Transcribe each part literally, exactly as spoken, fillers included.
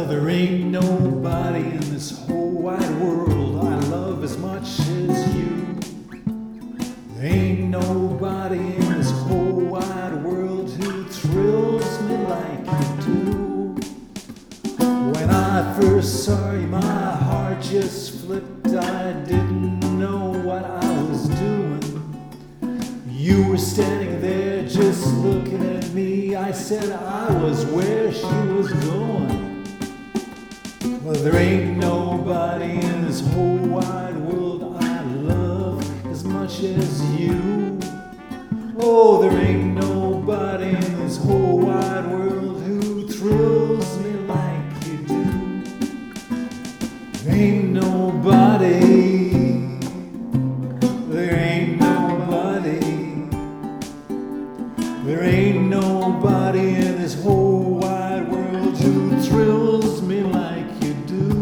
there ain't nobody in this whole wide world I love as much as you. There ain't nobody in this whole wide world who thrills me like you do. When I first saw you, my heart just flipped. I didn't know what I was doing. You were standing there just looking at me. I said I was where she was going. Well, there ain't nobody in this whole wide world I love as much as you. Oh, there ain't nobody in this whole wide world who thrills me like you do. There ain't nobody, there ain't nobody, there ain't nobody in this whole wide world who thrills me like you do.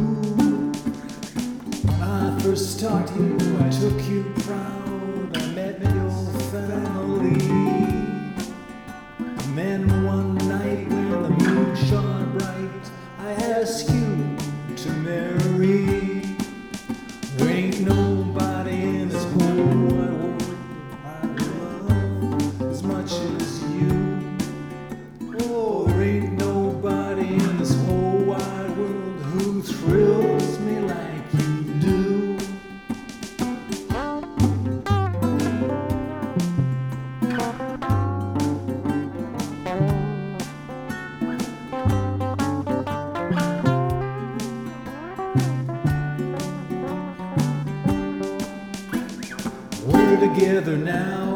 When I first talked to you, I took you proud. I met your family. And then one night when the moon shone bright, I asked you to marry. There ain't nobody in this whole wide world I love as much as you. Oh, there ain't nobody in this whole wide world who thrills me like you do. We're together now.